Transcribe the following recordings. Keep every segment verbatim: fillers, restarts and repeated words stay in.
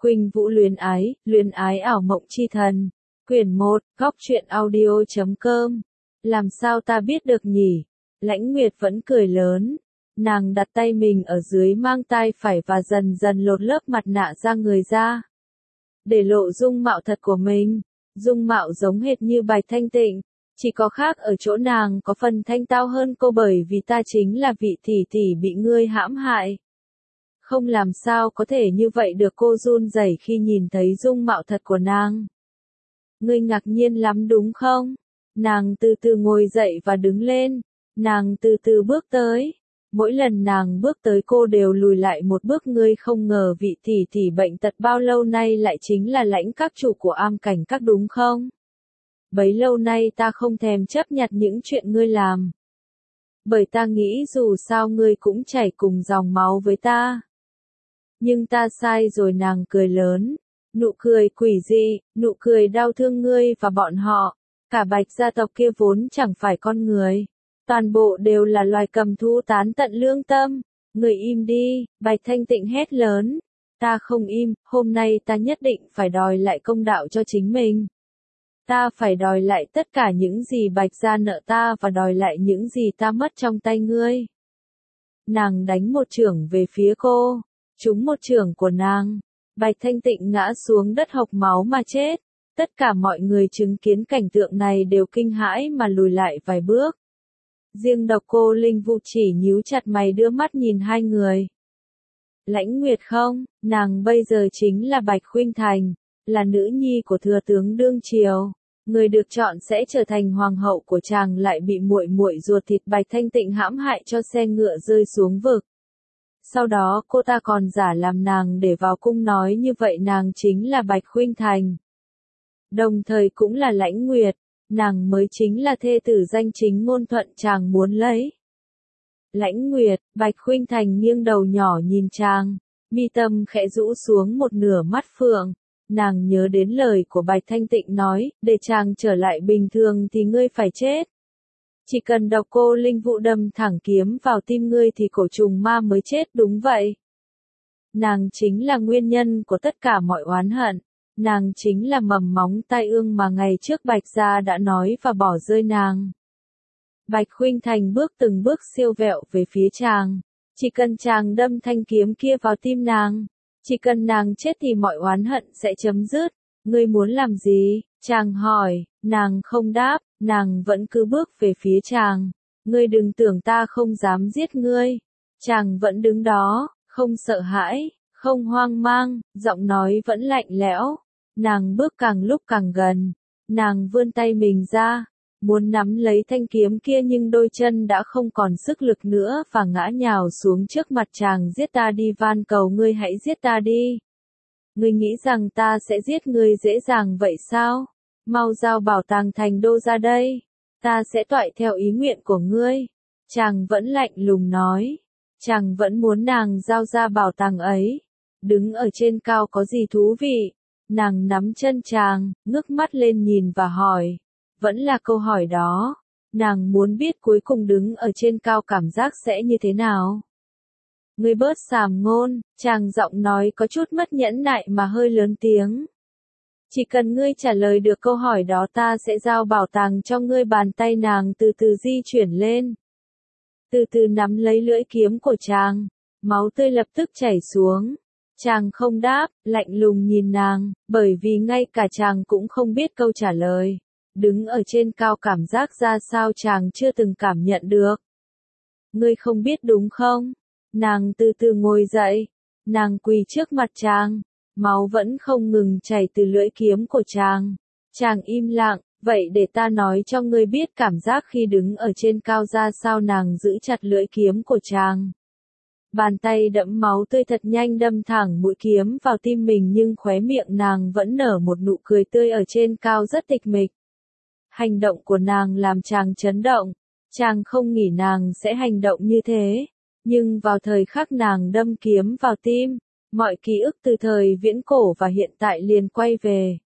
Khuynh Vũ luyến ái, luyến ái ảo mộng chi thần. Quyển một, góc truyện audio chấm com. Làm sao ta biết được nhỉ? Lãnh Nguyệt vẫn cười lớn. Nàng đặt tay mình ở dưới mang tai phải và dần dần lột lớp mặt nạ da người ra. Để lộ dung mạo thật của mình. Dung mạo giống hệt như Bạch Thanh Tịnh. Chỉ có khác ở chỗ nàng có phần thanh tao hơn cô, bởi vì ta chính là vị tỷ tỷ bị ngươi hãm hại. Không làm sao có thể như vậy được, cô run rẩy khi nhìn thấy dung mạo thật của nàng. Ngươi ngạc nhiên lắm đúng không? Nàng từ từ ngồi dậy và đứng lên. Nàng từ từ bước tới. Mỗi lần nàng bước tới cô đều lùi lại một bước. Ngươi không ngờ vị tỷ tỷ bệnh tật bao lâu nay lại chính là Lãnh các chủ của Am Cảnh Các đúng không? Bấy lâu nay ta không thèm chấp nhận những chuyện ngươi làm. Bởi ta nghĩ dù sao ngươi cũng chảy cùng dòng máu với ta. Nhưng ta sai rồi, nàng cười lớn. Nụ cười quỷ dị, nụ cười đau thương ngươi và bọn họ. Cả Bạch gia tộc kia vốn chẳng phải con người. Toàn bộ đều là loài cầm thú tán tận lương tâm. Ngươi im đi, Bạch Thanh Tịnh hét lớn. Ta không im, hôm nay ta nhất định phải đòi lại công đạo cho chính mình. Ta phải đòi lại tất cả những gì Bạch gia nợ ta và đòi lại những gì ta mất trong tay ngươi. Nàng đánh một chưởng về phía cô. Trúng một chưởng của nàng. Bạch Thanh Tịnh ngã xuống đất hộc máu mà chết. Tất cả mọi người chứng kiến cảnh tượng này đều kinh hãi mà lùi lại vài bước. Riêng độc cô Linh Vũ chỉ nhíu chặt mày đưa mắt nhìn hai người. Lãnh Nguyệt không, nàng bây giờ chính là Bạch Khuynh Thành, là nữ nhi của thừa tướng đương triều. Người được chọn sẽ trở thành hoàng hậu của chàng lại bị muội muội ruột thịt Bạch Thanh Tịnh hãm hại cho xe ngựa rơi xuống vực. Sau đó cô ta còn giả làm nàng để vào cung nói như vậy nàng chính là Bạch Khuynh Thành. Đồng thời cũng là Lãnh Nguyệt, nàng mới chính là thê tử danh chính ngôn thuận chàng muốn lấy. Lãnh Nguyệt, Bạch Khuynh Thành nghiêng đầu nhỏ nhìn chàng, mi tâm khẽ rũ xuống một nửa mắt phượng. Nàng nhớ đến lời của Bạch Thanh Tịnh nói, để chàng trở lại bình thường thì ngươi phải chết. Chỉ cần độc cô Linh Vũ đâm thẳng kiếm vào tim ngươi thì cổ trùng ma mới chết, đúng vậy. Nàng chính là nguyên nhân của tất cả mọi oán hận. Nàng chính là mầm móng tai ương mà ngày trước Bạch gia đã nói và bỏ rơi nàng. Bạch Khuynh Thành bước từng bước siêu vẹo về phía chàng. Chỉ cần chàng đâm thanh kiếm kia vào tim nàng. Chỉ cần nàng chết thì mọi oán hận sẽ chấm dứt. Ngươi muốn làm gì? Chàng hỏi, nàng không đáp, nàng vẫn cứ bước về phía chàng. Ngươi đừng tưởng ta không dám giết ngươi. Chàng vẫn đứng đó, không sợ hãi, không hoang mang, giọng nói vẫn lạnh lẽo. Nàng bước càng lúc càng gần. Nàng vươn tay mình ra, muốn nắm lấy thanh kiếm kia nhưng đôi chân đã không còn sức lực nữa và ngã nhào xuống trước mặt chàng. Giết ta đi, van cầu ngươi hãy giết ta đi. Ngươi nghĩ rằng ta sẽ giết ngươi dễ dàng vậy sao? Mau giao bảo tàng thành đô ra đây. Ta sẽ toại theo ý nguyện của ngươi. Chàng vẫn lạnh lùng nói. Chàng vẫn muốn nàng giao ra bảo tàng ấy. Đứng ở trên cao có gì thú vị? Nàng nắm chân chàng, ngước mắt lên nhìn và hỏi. Vẫn là câu hỏi đó. Nàng muốn biết cuối cùng đứng ở trên cao cảm giác sẽ như thế nào. Ngươi bớt sàm ngôn, chàng giọng nói có chút mất nhẫn nại mà hơi lớn tiếng. Chỉ cần ngươi trả lời được câu hỏi đó ta sẽ giao bảo tàng cho ngươi. Bàn tay nàng từ từ di chuyển lên. Từ từ nắm lấy lưỡi kiếm của chàng. Máu tươi lập tức chảy xuống. Chàng không đáp, lạnh lùng nhìn nàng, bởi vì ngay cả chàng cũng không biết câu trả lời. Đứng ở trên cao cảm giác ra sao chàng chưa từng cảm nhận được. Ngươi không biết đúng không? Nàng từ từ ngồi dậy. Nàng quỳ trước mặt chàng. Máu vẫn không ngừng chảy từ lưỡi kiếm của chàng. Chàng im lặng, vậy để ta nói cho ngươi biết cảm giác khi đứng ở trên cao ra sao. Nàng giữ chặt lưỡi kiếm của chàng. Bàn tay đẫm máu tươi thật nhanh đâm thẳng mũi kiếm vào tim mình nhưng khóe miệng nàng vẫn nở một nụ cười tươi ở trên cao rất tịch mịch. Hành động của nàng làm chàng chấn động. Chàng không nghĩ nàng sẽ hành động như thế. Nhưng vào thời khắc nàng đâm kiếm vào tim, mọi ký ức từ thời viễn cổ và hiện tại liền quay về.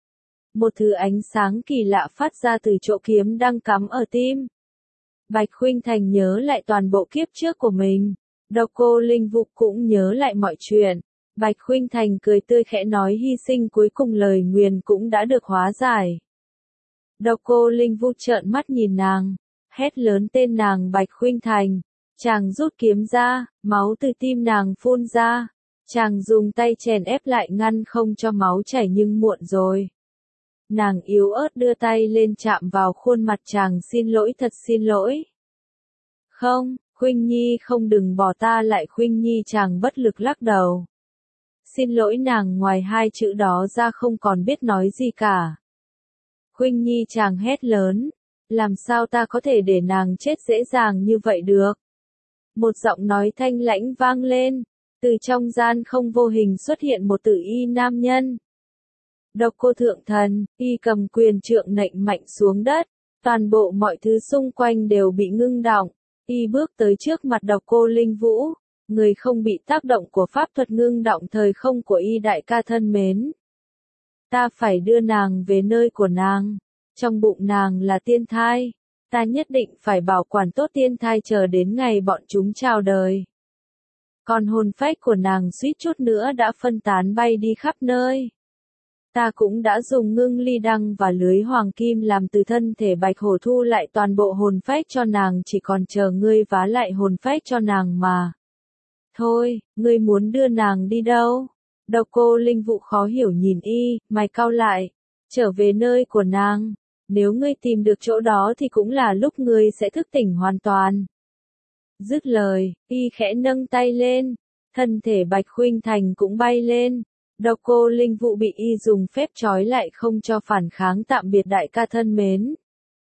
Một thứ ánh sáng kỳ lạ phát ra từ chỗ kiếm đang cắm ở tim. Bạch Khuynh Thành nhớ lại toàn bộ kiếp trước của mình. Độc cô Linh Vũ cũng nhớ lại mọi chuyện. Bạch Khuynh Thành cười tươi khẽ nói hy sinh cuối cùng lời nguyền cũng đã được hóa giải. Độc Cô Linh Vũ trợn mắt nhìn nàng, hét lớn tên nàng Bạch Khuynh Thành. Chàng rút kiếm ra, máu từ tim nàng phun ra. Chàng dùng tay chèn ép lại ngăn không cho máu chảy nhưng muộn rồi. Nàng yếu ớt đưa tay lên chạm vào khuôn mặt chàng xin lỗi thật xin lỗi. Không, Khuynh Nhi không đừng bỏ ta lại Khuynh Nhi chàng bất lực lắc đầu. Xin lỗi nàng ngoài hai chữ đó ra không còn biết nói gì cả. Khuynh Nhi chàng hét lớn, làm sao ta có thể để nàng chết dễ dàng như vậy được. Một giọng nói thanh lãnh vang lên, từ trong gian không vô hình xuất hiện một tử y nam nhân. Độc Cô thượng thần, y cầm quyền trượng nện mạnh xuống đất, toàn bộ mọi thứ xung quanh đều bị ngưng đọng, y bước tới trước mặt Độc Cô Linh Vũ, người không bị tác động của pháp thuật ngưng đọng thời không của y đại ca thân mến. Ta phải đưa nàng về nơi của nàng, trong bụng nàng là tiên thai, ta nhất định phải bảo quản tốt tiên thai chờ đến ngày bọn chúng chào đời. Còn hồn phách của nàng suýt chút nữa đã phân tán bay đi khắp nơi. Ta cũng đã dùng ngưng ly đăng và lưới hoàng kim làm từ thân thể bạch hổ thu lại toàn bộ hồn phách cho nàng chỉ còn chờ ngươi vá lại hồn phách cho nàng mà. Thôi, ngươi muốn đưa nàng đi đâu? Độc Cô Linh Vũ khó hiểu nhìn y, mày cau lại, trở về nơi của nàng. Nếu ngươi tìm được chỗ đó thì cũng là lúc ngươi sẽ thức tỉnh hoàn toàn. Dứt lời, y khẽ nâng tay lên, thân thể Bạch Khuynh Thành cũng bay lên. Độc Cô Linh Vũ bị y dùng phép trói lại không cho phản kháng tạm biệt đại ca thân mến.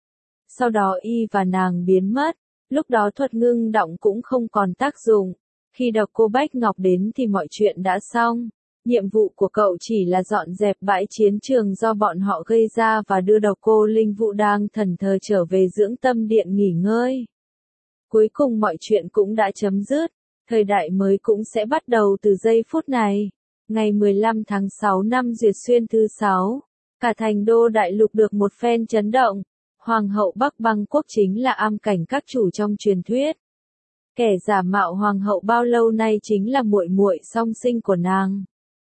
Sau đó y và nàng biến mất, lúc đó thuật ngưng đọng cũng không còn tác dụng. Khi Độc Cô Bách Ngọc đến thì mọi chuyện đã xong. Nhiệm vụ của cậu chỉ là dọn dẹp bãi chiến trường do bọn họ gây ra và đưa Độc Cô Linh Vũ đang thần thờ trở về dưỡng tâm điện nghỉ ngơi. Cuối cùng mọi chuyện cũng đã chấm dứt, thời đại mới cũng sẽ bắt đầu từ giây phút này. Ngày mười lăm tháng sáu năm Duyệt Xuyên thứ sáu, cả thành đô đại lục được một phen chấn động. Hoàng hậu Bắc Băng Quốc chính là am cảnh các chủ trong truyền thuyết. Kẻ giả mạo hoàng hậu bao lâu nay chính là muội muội song sinh của nàng.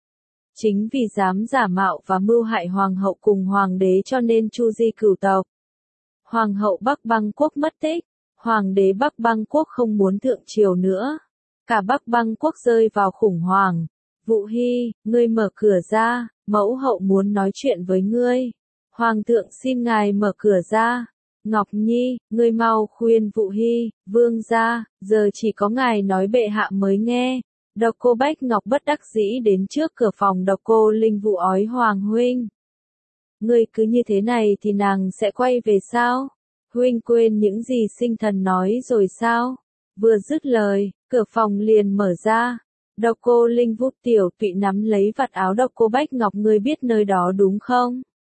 Chính vì dám giả mạo và mưu hại hoàng hậu cùng hoàng đế cho nên chu di cửu tộc. Hoàng hậu Bắc Băng Quốc mất tích, hoàng đế Bắc Băng Quốc không muốn thượng triều nữa. Cả Bắc Băng Quốc rơi vào khủng hoảng. Vũ Hy, ngươi mở cửa ra, mẫu hậu muốn nói chuyện với ngươi. Hoàng thượng xin ngài mở cửa ra. Ngọc Nhi, ngươi mau khuyên Vũ Hy, vương gia, giờ chỉ có ngài nói bệ hạ mới nghe. Độc Cô Bách Ngọc bất đắc dĩ đến trước cửa phòng Độc Cô Linh Vũ ói Hoàng huynh. Ngươi cứ như thế này thì nàng sẽ quay về sao? Huynh quên những gì sinh thần nói rồi sao? Vừa dứt lời, cửa phòng liền mở ra. Độc Cô Linh Vũ tiểu tụy nắm lấy vạt áo Độc Cô Bách Ngọc, ngươi biết nơi đó đúng không?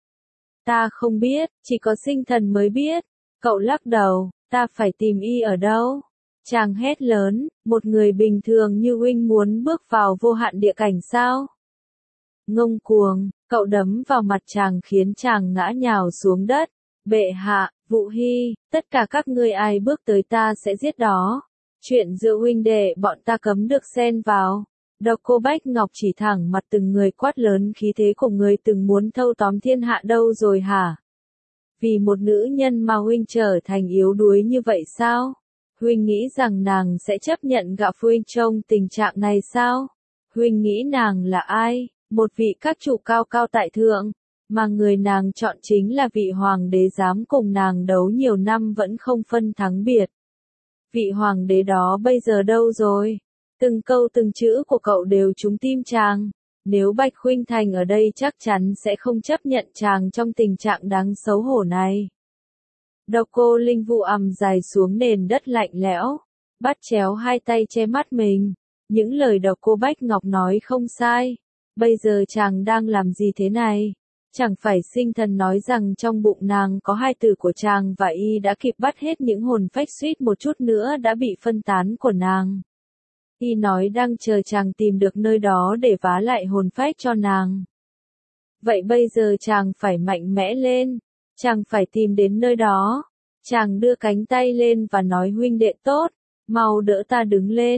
Ta không biết, chỉ có sinh thần mới biết. Cậu lắc đầu, ta phải tìm y ở đâu? Chàng hét lớn, một người bình thường như huynh muốn bước vào vô hạn địa cảnh sao? Ngông cuồng, cậu đấm vào mặt chàng khiến chàng ngã nhào xuống đất. Bệ hạ, Vũ Hy, tất cả các ngươi ai bước tới ta sẽ giết đó. Chuyện giữa huynh đệ bọn ta cấm được xen vào. Độc Cô Bách Ngọc chỉ thẳng mặt từng người quát lớn, khí thế của người từng muốn thâu tóm thiên hạ đâu rồi hả? Vì một nữ nhân mà huynh trở thành yếu đuối như vậy sao? Huynh nghĩ rằng nàng sẽ chấp nhận gặp huynh trong tình trạng này sao? Huynh nghĩ nàng là ai? Một vị các chủ cao cao tại thượng, mà người nàng chọn chính là vị hoàng đế dám cùng nàng đấu nhiều năm vẫn không phân thắng biệt. Vị hoàng đế đó bây giờ đâu rồi? Từng câu từng chữ của cậu đều trúng tim chàng. Nếu Bạch Khuynh Thành ở đây chắc chắn sẽ không chấp nhận chàng trong tình trạng đáng xấu hổ này. Độc Cô Linh Vũ ầm dài xuống nền đất lạnh lẽo, bắt chéo hai tay che mắt mình. Những lời Độc Cô Bách Ngọc nói không sai. Bây giờ chàng đang làm gì thế này? Chẳng phải sinh thần nói rằng trong bụng nàng có hai tử của chàng và y đã kịp bắt hết những hồn phách suýt một chút nữa đã bị phân tán của nàng. Y nói đang chờ chàng tìm được nơi đó để vá lại hồn phách cho nàng. Vậy bây giờ chàng phải mạnh mẽ lên, chàng phải tìm đến nơi đó. Chàng đưa cánh tay lên và nói huynh đệ tốt, mau đỡ ta đứng lên.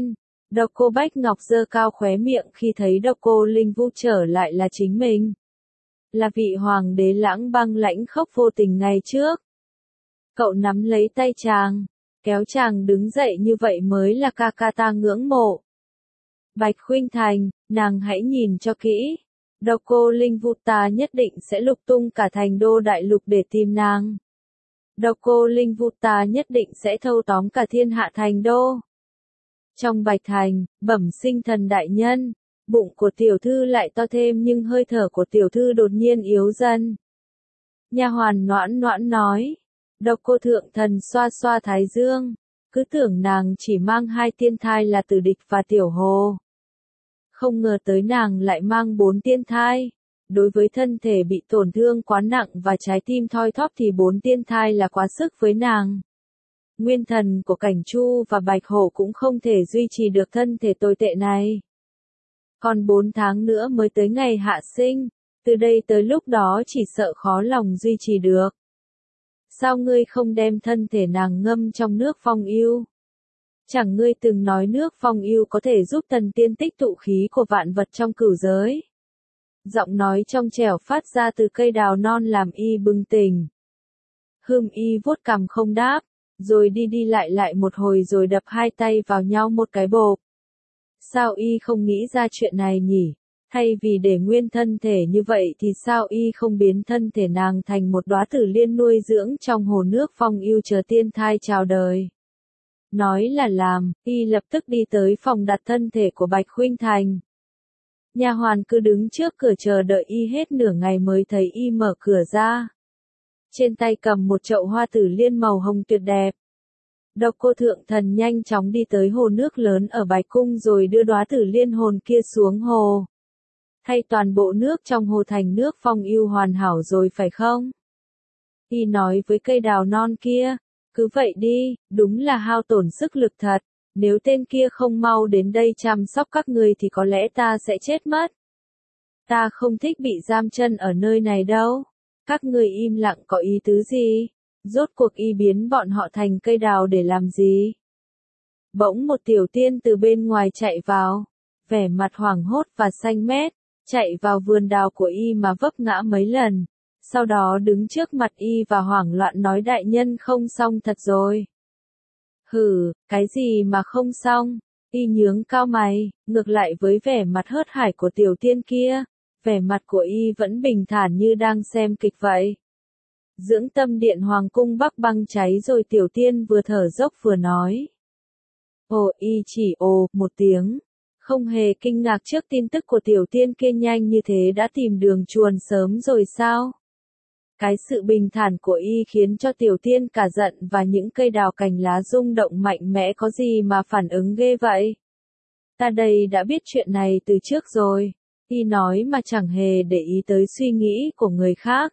Độc Cô Bách Ngọc giơ cao khóe miệng khi thấy Độc Cô Linh Vũ trở lại là chính mình. Là vị hoàng đế lãng băng lãnh khốc vô tình ngày trước. Cậu nắm lấy tay chàng, kéo chàng đứng dậy như vậy mới là ca ca ta ngưỡng mộ. Bạch Khuynh Thành, nàng hãy nhìn cho kỹ. Độc Cô Linh Vũ ta nhất định sẽ lục tung cả thành đô đại lục để tìm nàng. Độc Cô Linh Vũ ta nhất định sẽ thâu tóm cả thiên hạ thành đô. Trong Bạch Thành, bẩm sinh thần đại nhân, bụng của tiểu thư lại to thêm nhưng hơi thở của tiểu thư đột nhiên yếu dần. Nha hoàn Noãn Noãn nói. Độc Cô thượng thần xoa xoa thái dương, cứ tưởng nàng chỉ mang hai tiên thai là Tử Địch và Tiểu Hồ. Không ngờ tới nàng lại mang bốn tiên thai. Đối với thân thể bị tổn thương quá nặng và trái tim thoi thóp thì bốn tiên thai là quá sức với nàng. Nguyên thần của Cảnh Chu và Bạch Hổ cũng không thể duy trì được thân thể tồi tệ này. Còn bốn tháng nữa mới tới ngày hạ sinh, từ đây tới lúc đó chỉ sợ khó lòng duy trì được. Sao ngươi không đem thân thể nàng ngâm trong nước phong yêu? Chẳng ngươi từng nói nước phong yêu có thể giúp thần tiên tích tụ khí của vạn vật trong cửu giới. Giọng nói trong trẻo phát ra từ cây đào non làm y bừng tỉnh. Hưng y vuốt cằm không đáp, rồi đi đi lại lại một hồi rồi đập hai tay vào nhau một cái bộp. Sao y không nghĩ ra chuyện này nhỉ? Thay vì để nguyên thân thể như vậy thì sao y không biến thân thể nàng thành một đóa tử liên nuôi dưỡng trong hồ nước phong yêu chờ tiên thai chào đời. Nói là làm, y lập tức đi tới phòng đặt thân thể của Bạch Khuynh Thành. Nha hoàn cứ đứng trước cửa chờ đợi y hết nửa ngày mới thấy y mở cửa ra. Trên tay cầm một chậu hoa tử liên màu hồng tuyệt đẹp. Độc Cô thượng thần nhanh chóng đi tới hồ nước lớn ở Bạch Cung rồi đưa đóa tử liên hồn kia xuống hồ. Thay toàn bộ nước trong hồ thành nước phong yêu hoàn hảo rồi phải không? Y nói với cây đào non kia, cứ vậy đi, đúng là hao tổn sức lực thật, nếu tên kia không mau đến đây chăm sóc các người thì có lẽ ta sẽ chết mất. Ta không thích bị giam chân ở nơi này đâu. Các người im lặng có ý tứ gì? Rốt cuộc y biến bọn họ thành cây đào để làm gì? Bỗng một tiểu tiên từ bên ngoài chạy vào, vẻ mặt hoảng hốt và xanh mét, chạy vào vườn đào của y mà vấp ngã mấy lần, sau đó đứng trước mặt y và hoảng loạn nói đại nhân không xong thật rồi. Hừ, cái gì mà không xong? Y nhướng cao mày, ngược lại với vẻ mặt hớt hải của tiểu tiên kia, vẻ mặt của y vẫn bình thản như đang xem kịch vậy. Dưỡng tâm điện hoàng cung bắc băng cháy rồi tiểu tiên vừa thở dốc vừa nói. Ồ y chỉ ồ một tiếng, không hề kinh ngạc trước tin tức của tiểu tiên kia nhanh như thế đã tìm đường chuồn sớm rồi sao? Cái sự bình thản của y khiến cho tiểu tiên cả giận và những cây đào cành lá rung động mạnh mẽ có gì mà phản ứng ghê vậy? Ta đây đã biết chuyện này từ trước rồi, y nói mà chẳng hề để ý tới suy nghĩ của người khác.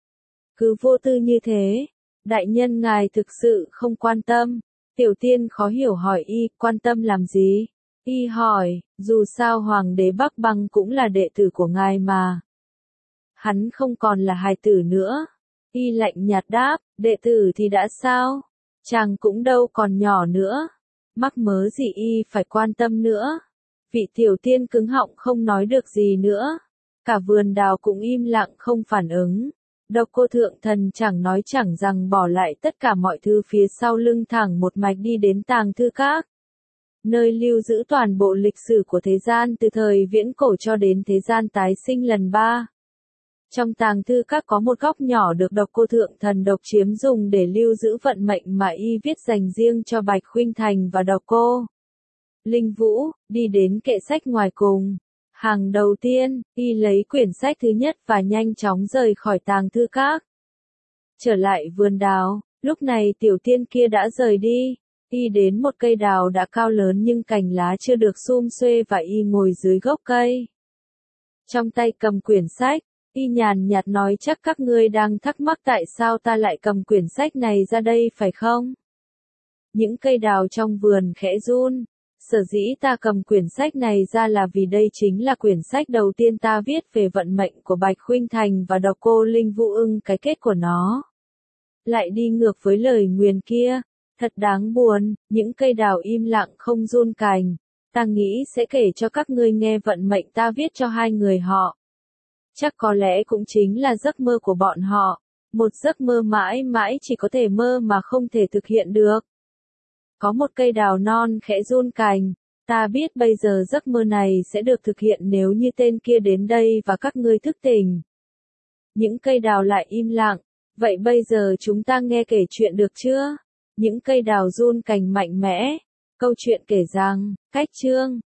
Cứ vô tư như thế, đại nhân ngài thực sự không quan tâm, tiểu tiên khó hiểu hỏi y quan tâm làm gì? Y hỏi, dù sao hoàng đế Bắc Băng cũng là đệ tử của ngài mà. Hắn không còn là hài tử nữa. Y lạnh nhạt đáp, đệ tử thì đã sao? Chàng cũng đâu còn nhỏ nữa. Mắc mớ gì y phải quan tâm nữa. Vị tiểu tiên cứng họng không nói được gì nữa. Cả vườn đào cũng im lặng không phản ứng. Độc Cô thượng thần chẳng nói chẳng rằng bỏ lại tất cả mọi thứ phía sau lưng thẳng một mạch đi đến tàng thư các. Nơi lưu giữ toàn bộ lịch sử của thế gian từ thời viễn cổ cho đến thế gian tái sinh lần ba. Trong tàng thư các có một góc nhỏ được Độc Cô thượng thần độc chiếm dùng để lưu giữ vận mệnh mà y viết dành riêng cho Bạch Khuynh Thành và Độc Cô Linh Vũ, đi đến kệ sách ngoài cùng. Hàng đầu tiên, y lấy quyển sách thứ nhất và nhanh chóng rời khỏi tàng thư các. Trở lại vườn đào, lúc này tiểu tiên kia đã rời đi. Y đến một cây đào đã cao lớn nhưng cành lá chưa được sum xuê và y ngồi dưới gốc cây. Trong tay cầm quyển sách, y nhàn nhạt nói chắc các ngươi đang thắc mắc tại sao ta lại cầm quyển sách này ra đây phải không? Những cây đào trong vườn khẽ run. Sở dĩ ta cầm quyển sách này ra là vì đây chính là quyển sách đầu tiên ta viết về vận mệnh của Bạch Khuynh Thành và Độc Cô Linh Vũ ưng cái kết của nó. Lại đi ngược với lời nguyền kia, thật đáng buồn, những cây đào im lặng không run cành, Ta nghĩ sẽ kể cho các ngươi nghe vận mệnh ta viết cho hai người họ. Chắc có lẽ cũng chính là giấc mơ của bọn họ. Một giấc mơ mãi mãi chỉ có thể mơ mà không thể thực hiện được. Có một cây đào non khẽ run cành. Ta biết bây giờ giấc mơ này sẽ được thực hiện nếu như tên kia đến đây và các ngươi thức tỉnh. Những cây đào lại im lặng. Vậy bây giờ chúng ta nghe kể chuyện được chưa? Những cây đào run cành mạnh mẽ. Câu chuyện kể rằng, cách chương